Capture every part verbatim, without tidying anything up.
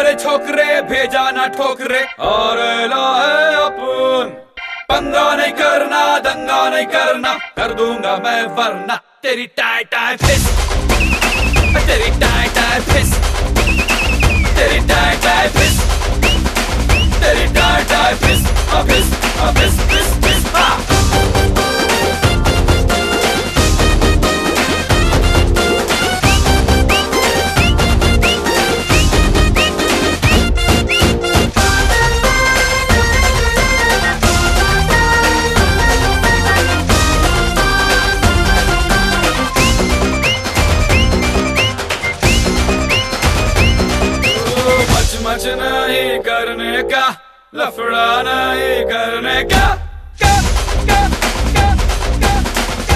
रे छोकरे भेजा ना ठोकरे और ला है अपन। पंगा नहीं करना दंगा नहीं करना कर दूंगा मैं वरना तेरी टाई टाई फिस, तेरी टाई टाई फिस, तेरी टाई टाई फिस, तेरी टाई टाई फिस, फिस फिस फिस फिस हा। मच नहीं करने का लफड़ा नहीं करने का, का, का, का, का, का,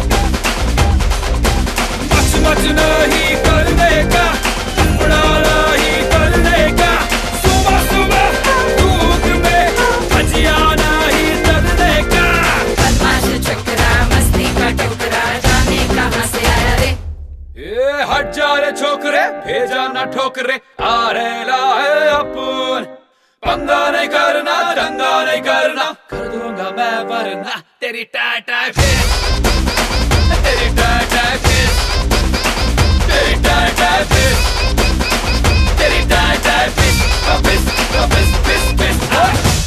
मच मच नहीं करने का लफड़ा नहीं करने का। सुबह सुबह धूप में भजिया नहीं तलने का। बदमाश छोकरा मस्ती का टोकरा जाने कहां से आया रे। ये हट जा रे छोकरे भेजा ना ठोकरे आ रे ला है अपन। पंगा नहीं करना दंगा नहीं करना कर दूंगा मैं वरना तेरी टाई टाई फिस, तेरी टाई टाई फिस, तेरी टाई टाई फिस, तेरी टाई टाई फिस, फिस फिस फिस फिस हा।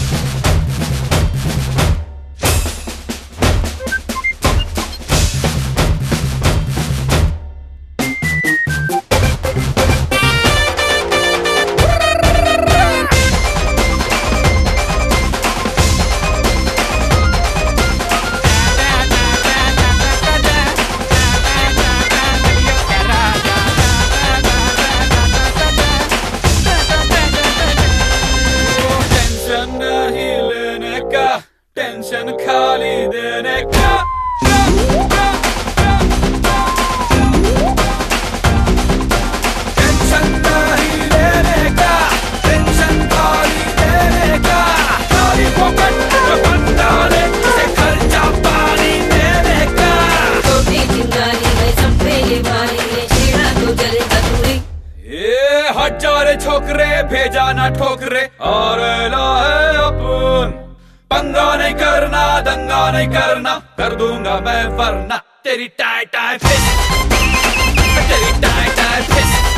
टेंशन खाली देने का, टेंशन नहीं लेने का, टेंशन खाली देने का। खाली फोकट बंदाने से खर्चा पानी देने का। छोटी चिंगारी में संपेली वाली ने छेड़ा तो जलेगा दूरी। ये हट जा रे छोकरे भेजा ना ठोकरे और ला है अपन। पंगा नहीं करना दंगा नहीं करना कर दूंगा मैं वरना तेरी टाई टाई फिस, तेरी टाई टाई फिस।